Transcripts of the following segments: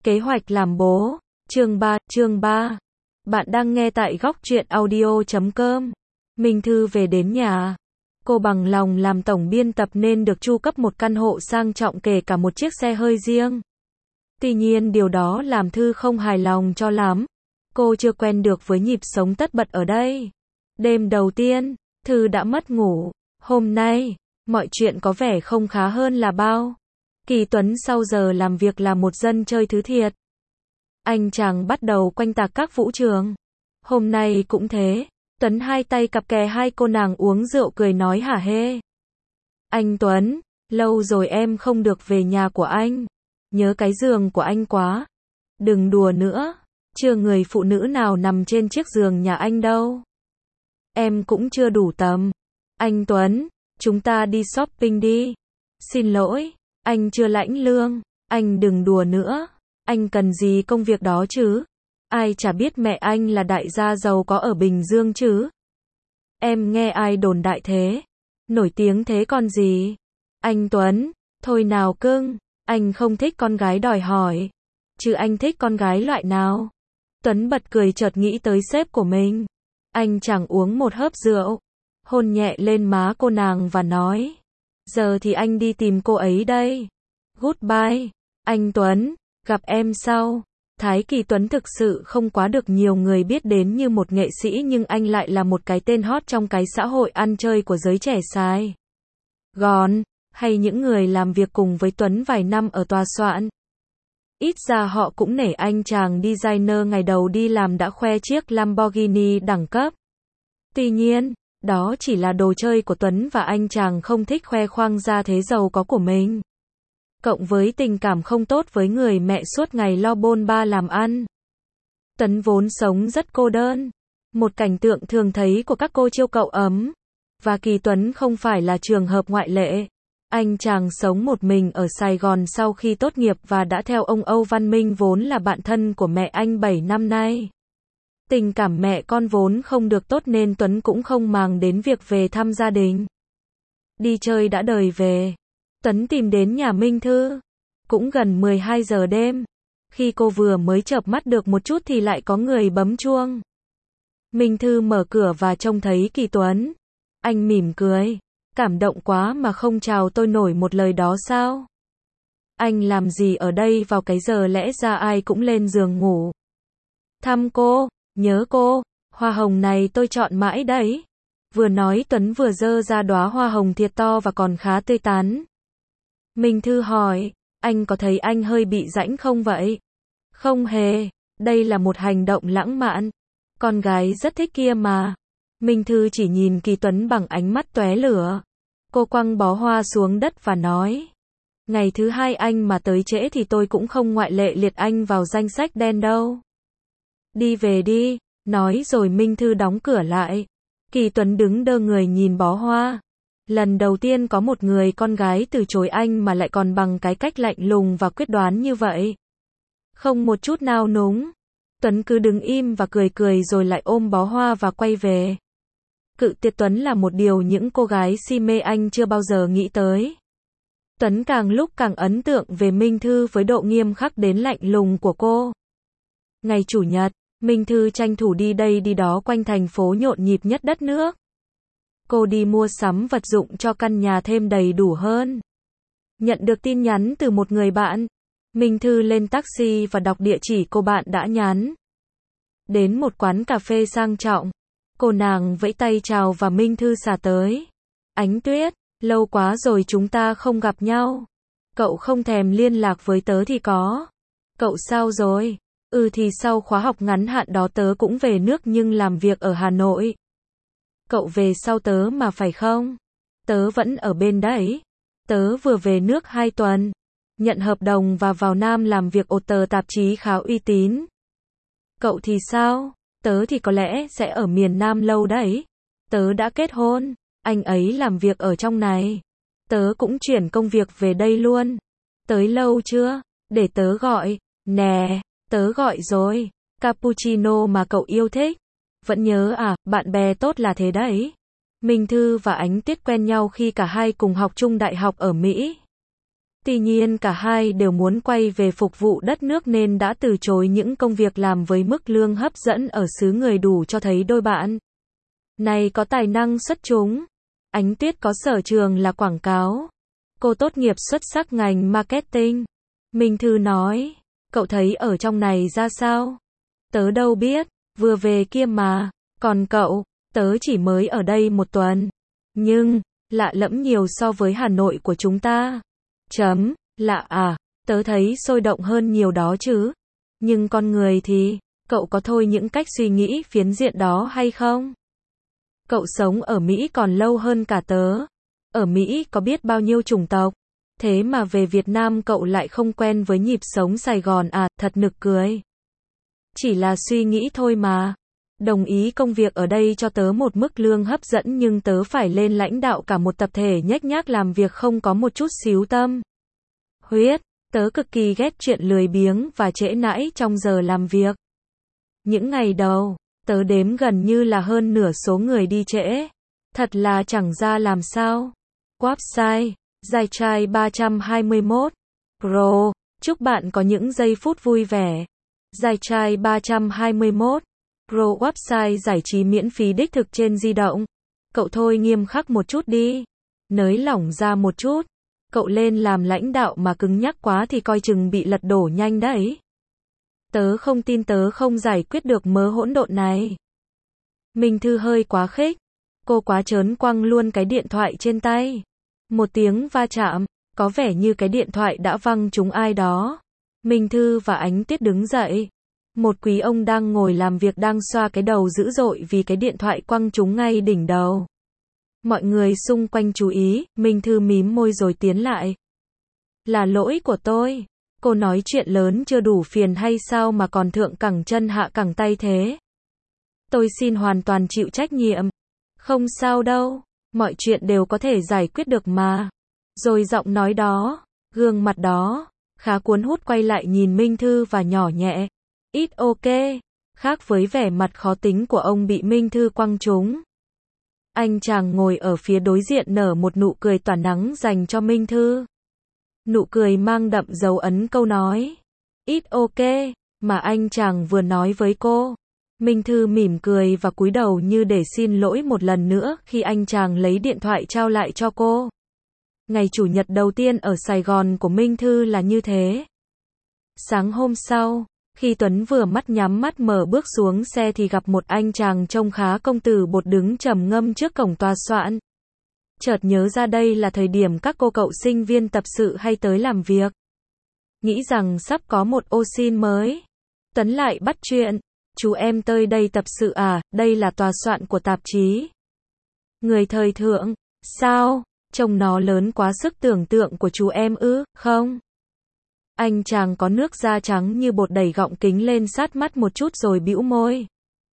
Kế hoạch làm bố. Chương 3. Bạn đang nghe tại góc truyện audio.com. Minh Thư về đến nhà. Cô bằng lòng làm tổng biên tập nên được chu cấp một căn hộ sang trọng kể cả một chiếc xe hơi riêng. Tuy nhiên điều đó làm Thư không hài lòng cho lắm. Cô chưa quen được với nhịp sống tất bật ở đây. Đêm đầu tiên, Thư đã mất ngủ. Hôm nay, mọi chuyện có vẻ không khá hơn là bao. Kỳ Tuấn sau giờ làm việc là một dân chơi thứ thiệt. Anh chàng bắt đầu quanh tạc các vũ trường. Hôm nay cũng thế. Tuấn hai tay cặp kè hai cô nàng uống rượu cười nói hả hê. Anh Tuấn, lâu rồi em không được về nhà của anh. Nhớ cái giường của anh quá. Đừng đùa nữa. Chưa người phụ nữ nào nằm trên chiếc giường nhà anh đâu. Em cũng chưa đủ tầm. Anh Tuấn, chúng ta đi shopping đi. Xin lỗi, anh chưa lãnh lương. Anh đừng đùa nữa. Anh cần gì công việc đó chứ? Ai chả biết mẹ anh là đại gia giàu có ở Bình Dương chứ? Em nghe ai đồn đại thế? Nổi tiếng thế còn gì? Anh Tuấn, thôi nào cưng, anh không thích con gái đòi hỏi. Chứ anh thích con gái loại nào? Tuấn bật cười chợt nghĩ tới sếp của mình. Anh chẳng uống một hớp rượu, hôn nhẹ lên má cô nàng và nói. Giờ thì anh đi tìm cô ấy đây. Goodbye, anh Tuấn, gặp em sau. Thái Kỳ Tuấn thực sự không quá được nhiều người biết đến như một nghệ sĩ nhưng anh lại là một cái tên hot trong cái xã hội ăn chơi của giới trẻ Sài Gòn, hay những người làm việc cùng với Tuấn vài năm ở tòa soạn. Ít ra họ cũng nể anh chàng designer ngày đầu đi làm đã khoe chiếc Lamborghini đẳng cấp. Tuy nhiên, đó chỉ là đồ chơi của Tuấn và anh chàng không thích khoe khoang ra thế giàu có của mình. Cộng với tình cảm không tốt với người mẹ suốt ngày lo bôn ba làm ăn. Tuấn vốn sống rất cô đơn. Một cảnh tượng thường thấy của các cô chiêu cậu ấm. Và Kỳ Tuấn không phải là trường hợp ngoại lệ. Anh chàng sống một mình ở Sài Gòn sau khi tốt nghiệp và đã theo ông Âu Văn Minh vốn là bạn thân của mẹ anh 7 năm nay. Tình cảm mẹ con vốn không được tốt nên Tuấn cũng không màng đến việc về thăm gia đình. Đi chơi đã đời về. Tuấn tìm đến nhà Minh Thư. Cũng gần 12 giờ đêm. Khi cô vừa mới chợp mắt được một chút thì lại có người bấm chuông. Minh Thư mở cửa và trông thấy Kỳ Tuấn. Anh mỉm cười. Cảm động quá mà không chào tôi nổi một lời đó sao? Anh làm gì ở đây vào cái giờ lẽ ra ai cũng lên giường ngủ. Thăm cô, nhớ cô, hoa hồng này tôi chọn mãi đấy. Vừa nói Tuấn vừa giơ ra đóa hoa hồng thiệt to và còn khá tươi tắn. Minh Thư hỏi, anh có thấy anh hơi bị rãnh không vậy? Không hề, đây là một hành động lãng mạn. Con gái rất thích kia mà. Minh Thư chỉ nhìn Kỳ Tuấn bằng ánh mắt tóe lửa. Cô quăng bó hoa xuống đất và nói. Ngày thứ hai anh mà tới trễ thì tôi cũng không ngoại lệ liệt anh vào danh sách đen đâu. Đi về đi, nói rồi Minh Thư đóng cửa lại. Kỳ Tuấn đứng đơ người nhìn bó hoa. Lần đầu tiên có một người con gái từ chối anh mà lại còn bằng cái cách lạnh lùng và quyết đoán như vậy. Không một chút nào núng. Tuấn cứ đứng im và cười cười rồi lại ôm bó hoa và quay về. Cự tuyệt Tuấn là một điều những cô gái si mê anh chưa bao giờ nghĩ tới. Tuấn càng lúc càng ấn tượng về Minh Thư với độ nghiêm khắc đến lạnh lùng của cô. Ngày Chủ nhật, Minh Thư tranh thủ đi đây đi đó quanh thành phố nhộn nhịp nhất đất nước. Cô đi mua sắm vật dụng cho căn nhà thêm đầy đủ hơn. Nhận được tin nhắn từ một người bạn. Minh Thư lên taxi và đọc địa chỉ cô bạn đã nhắn. Đến một quán cà phê sang trọng. Cô nàng vẫy tay chào và Minh Thư xả tới. Ánh Tuyết, lâu quá rồi chúng ta không gặp nhau. Cậu không thèm liên lạc với tớ thì có. Cậu sao rồi? Thì sau khóa học ngắn hạn đó tớ cũng về nước nhưng làm việc ở Hà Nội. Cậu về sau tớ mà phải không? Tớ vẫn ở bên đấy. Tớ vừa về nước 2 tuần. Nhận hợp đồng và vào Nam làm việc ở tờ tạp chí khá uy tín. Cậu thì sao? Tớ thì có lẽ sẽ ở miền Nam lâu đấy. Tớ đã kết hôn. Anh ấy làm việc ở trong này. Tớ cũng chuyển công việc về đây luôn. Tới lâu chưa? Để tớ gọi. Nè, tớ gọi rồi. Cappuccino mà cậu yêu thích. Vẫn nhớ à, bạn bè tốt là thế đấy. Minh Thư và Ánh Tuyết quen nhau khi cả hai cùng học chung đại học ở Mỹ. Tuy nhiên cả hai đều muốn quay về phục vụ đất nước nên đã từ chối những công việc làm với mức lương hấp dẫn ở xứ người đủ cho thấy đôi bạn này có tài năng xuất chúng. Ánh Tuyết có sở trường là quảng cáo. Cô tốt nghiệp xuất sắc ngành marketing. Minh Thư nói, cậu thấy ở trong này ra sao? Tớ đâu biết, vừa về kia mà. Còn cậu, tớ chỉ mới ở đây 1 tuần. Nhưng, lạ lẫm nhiều so với Hà Nội của chúng ta. Lạ à, tớ thấy sôi động hơn nhiều đó chứ. Nhưng con người thì, cậu có thôi những cách suy nghĩ phiến diện đó hay không? Cậu sống ở Mỹ còn lâu hơn cả tớ. Ở Mỹ có biết bao nhiêu chủng tộc. Thế mà về Việt Nam cậu lại không quen với nhịp sống Sài Gòn à, thật nực cười. Chỉ là suy nghĩ thôi mà. Đồng ý công việc ở đây cho tớ một mức lương hấp dẫn nhưng tớ phải lên lãnh đạo cả một tập thể nhếch nhác làm việc không có một chút xíu tâm huyết. Tớ cực kỳ ghét chuyện lười biếng và trễ nải trong giờ làm việc. Những ngày đầu, tớ đếm gần như là hơn nửa số người đi trễ. Thật là chẳng ra làm sao. Website, Giải trai 321 Pro, chúc bạn có những giây phút vui vẻ. Giải trai 321 Pro website giải trí miễn phí đích thực trên di động. Cậu thôi nghiêm khắc một chút đi. Nới lỏng ra một chút. Cậu lên làm lãnh đạo mà cứng nhắc quá thì coi chừng bị lật đổ nhanh đấy. Tớ không tin tớ không giải quyết được mớ hỗn độn này. Minh Thư hơi quá khích. Cô quá trớn quăng luôn cái điện thoại trên tay. Một tiếng va chạm, có vẻ như cái điện thoại đã văng trúng ai đó. Minh Thư và Ánh Tuyết đứng dậy. Một quý ông đang ngồi làm việc đang xoa cái đầu dữ dội vì cái điện thoại quăng trúng ngay đỉnh đầu. Mọi người xung quanh chú ý, Minh Thư mím môi rồi tiến lại. Là lỗi của tôi. Cô nói chuyện lớn chưa đủ phiền hay sao mà còn thượng cẳng chân hạ cẳng tay thế? Tôi xin hoàn toàn chịu trách nhiệm. Không sao đâu, mọi chuyện đều có thể giải quyết được mà. Rồi giọng nói đó, gương mặt đó, khá cuốn hút quay lại nhìn Minh Thư và nhỏ nhẹ. It's ok, khác với vẻ mặt khó tính của ông bị Minh Thư quăng trúng. Anh chàng ngồi ở phía đối diện nở một nụ cười tỏa nắng dành cho Minh Thư. Nụ cười mang đậm dấu ấn câu nói. It's ok, mà anh chàng vừa nói với cô. Minh Thư mỉm cười và cúi đầu như để xin lỗi một lần nữa khi anh chàng lấy điện thoại trao lại cho cô. Ngày chủ nhật đầu tiên ở Sài Gòn của Minh Thư là như thế. Sáng hôm sau, khi Tuấn vừa mắt nhắm mắt mở bước xuống xe thì gặp một anh chàng trông khá công tử bột đứng trầm ngâm trước cổng tòa soạn. Chợt nhớ ra đây là thời điểm các cô cậu sinh viên tập sự hay tới làm việc. Nghĩ rằng sắp có một ô sin mới. Tuấn lại bắt chuyện. Chú em tới đây tập sự à, đây là tòa soạn của tạp chí. Người thời thượng, sao, trông nó lớn quá sức tưởng tượng của chú em ư, không? Anh chàng có nước da trắng như bột đẩy gọng kính lên sát mắt một chút rồi bĩu môi.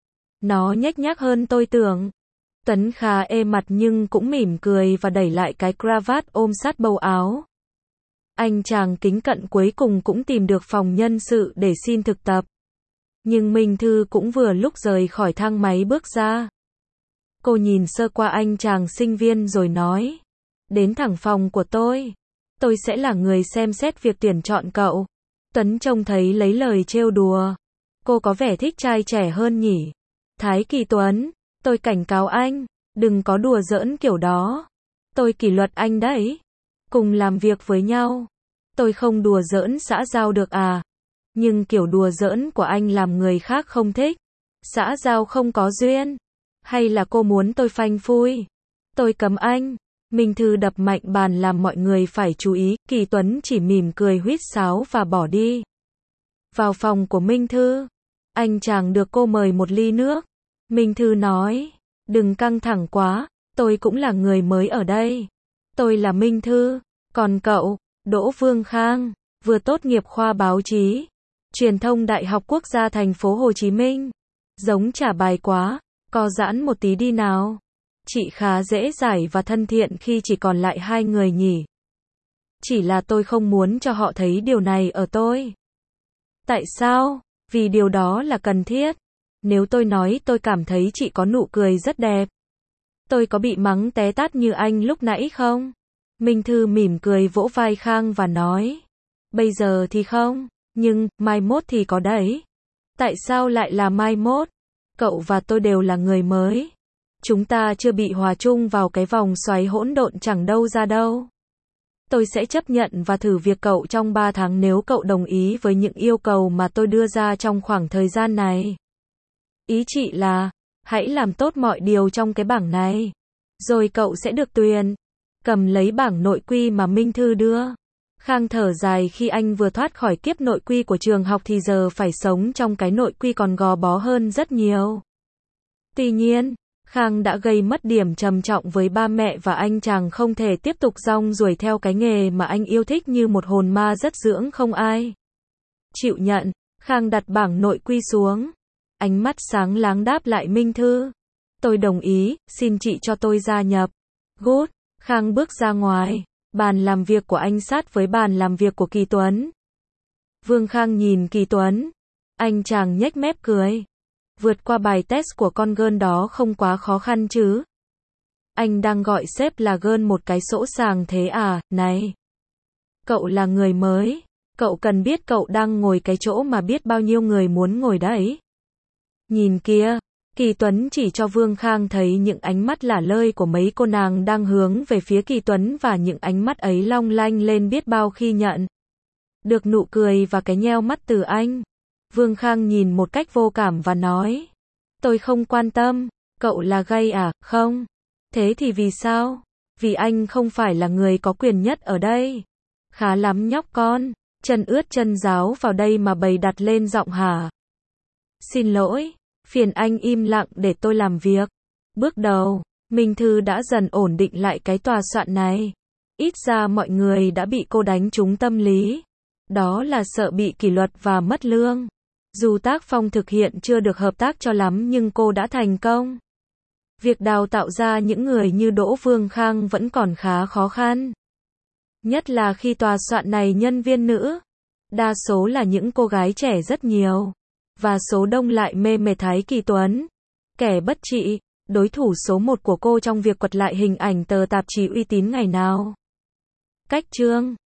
Nó nhếch nhác hơn tôi tưởng. Tuấn khá ê mặt nhưng cũng mỉm cười và đẩy lại cái cravat ôm sát bầu áo. Anh chàng kính cận cuối cùng cũng tìm được phòng nhân sự để xin thực tập. Nhưng Minh Thư cũng vừa lúc rời khỏi thang máy bước ra. Cô nhìn sơ qua anh chàng sinh viên rồi nói. Đến thẳng phòng của tôi. Tôi sẽ là người xem xét việc tuyển chọn cậu. Tuấn trông thấy lấy lời trêu đùa. Cô có vẻ thích trai trẻ hơn nhỉ? Thái Kỳ Tuấn, tôi cảnh cáo anh, đừng có đùa giỡn kiểu đó. Tôi kỷ luật anh đấy. Cùng làm việc với nhau. Tôi không đùa giỡn xã giao được à? Nhưng kiểu đùa giỡn của anh làm người khác không thích. Xã giao không có duyên. Hay là cô muốn tôi phanh phui? Tôi cấm anh. Minh Thư đập mạnh bàn làm mọi người phải chú ý. Kỳ Tuấn chỉ mỉm cười huýt sáo và bỏ đi. Vào phòng của Minh Thư. Anh chàng được cô mời một ly nước. Minh Thư nói. Đừng căng thẳng quá. Tôi cũng là người mới ở đây. Tôi là Minh Thư. Còn cậu, Đỗ Vương Khang, vừa tốt nghiệp khoa báo chí. Truyền thông Đại học Quốc gia thành phố Hồ Chí Minh. Giống trả bài quá. Co giãn một tí đi nào. Chị khá dễ dãi và thân thiện khi chỉ còn lại hai người nhỉ. Chỉ là tôi không muốn cho họ thấy điều này ở tôi. Tại sao? Vì điều đó là cần thiết. Nếu tôi nói tôi cảm thấy chị có nụ cười rất đẹp. Tôi có bị mắng té tát như anh lúc nãy không? Minh Thư mỉm cười vỗ vai Khang và nói. Bây giờ thì không, nhưng, mai mốt thì có đấy. Tại sao lại là mai mốt? Cậu và tôi đều là người mới. Chúng ta chưa bị hòa chung vào cái vòng xoáy hỗn độn chẳng đâu ra đâu. Tôi sẽ chấp nhận và thử việc cậu trong 3 tháng nếu cậu đồng ý với những yêu cầu mà tôi đưa ra trong khoảng thời gian này. Ý chị là, hãy làm tốt mọi điều trong cái bảng này. Rồi cậu sẽ được tuyển. Cầm lấy bảng nội quy mà Minh Thư đưa. Khang thở dài khi anh vừa thoát khỏi kiếp nội quy của trường học thì giờ phải sống trong cái nội quy còn gò bó hơn rất nhiều. Tuy nhiên, Khang đã gây mất điểm trầm trọng với ba mẹ và anh chàng không thể tiếp tục rong ruổi theo cái nghề mà anh yêu thích như một hồn ma rất dưỡng không ai chịu nhận. Khang đặt bảng nội quy xuống. Ánh mắt sáng láng đáp lại Minh Thư. Tôi đồng ý, xin chị cho tôi gia nhập. Good. Khang bước ra ngoài. Bàn làm việc của anh sát với bàn làm việc của Kỳ Tuấn. Vương Khang nhìn Kỳ Tuấn. Anh chàng nhếch mép cười. Vượt qua bài test của con girl đó không quá khó khăn chứ. Anh đang gọi sếp là girl một cái sỗ sàng thế à, này. Cậu là người mới. Cậu cần biết cậu đang ngồi cái chỗ mà biết bao nhiêu người muốn ngồi đấy. Nhìn kia. Kỳ Tuấn chỉ cho Vương Khang thấy những ánh mắt lả lơi của mấy cô nàng đang hướng về phía Kỳ Tuấn và những ánh mắt ấy long lanh lên biết bao khi nhận được nụ cười và cái nheo mắt từ anh. Vương Khang nhìn một cách vô cảm và nói. Tôi không quan tâm, cậu là gay à, không? Thế thì vì sao? Vì anh không phải là người có quyền nhất ở đây. Khá lắm nhóc con, chân ướt chân ráo vào đây mà bày đặt lên giọng hả? Xin lỗi, phiền anh im lặng để tôi làm việc. Bước đầu, Minh Thư đã dần ổn định lại cái tòa soạn này. Ít ra mọi người đã bị cô đánh trúng tâm lý. Đó là sợ bị kỷ luật và mất lương. Dù tác phong thực hiện chưa được hợp tác cho lắm nhưng cô đã thành công. Việc đào tạo ra những người như Đỗ Vương Khang vẫn còn khá khó khăn. Nhất là khi tòa soạn này nhân viên nữ. Đa số là những cô gái trẻ rất nhiều. Và số đông lại mê mệt Thái Kỳ Tuấn. Kẻ bất trị, đối thủ số 1 của cô trong việc quật lại hình ảnh tờ tạp chí uy tín ngày nào. Cách chương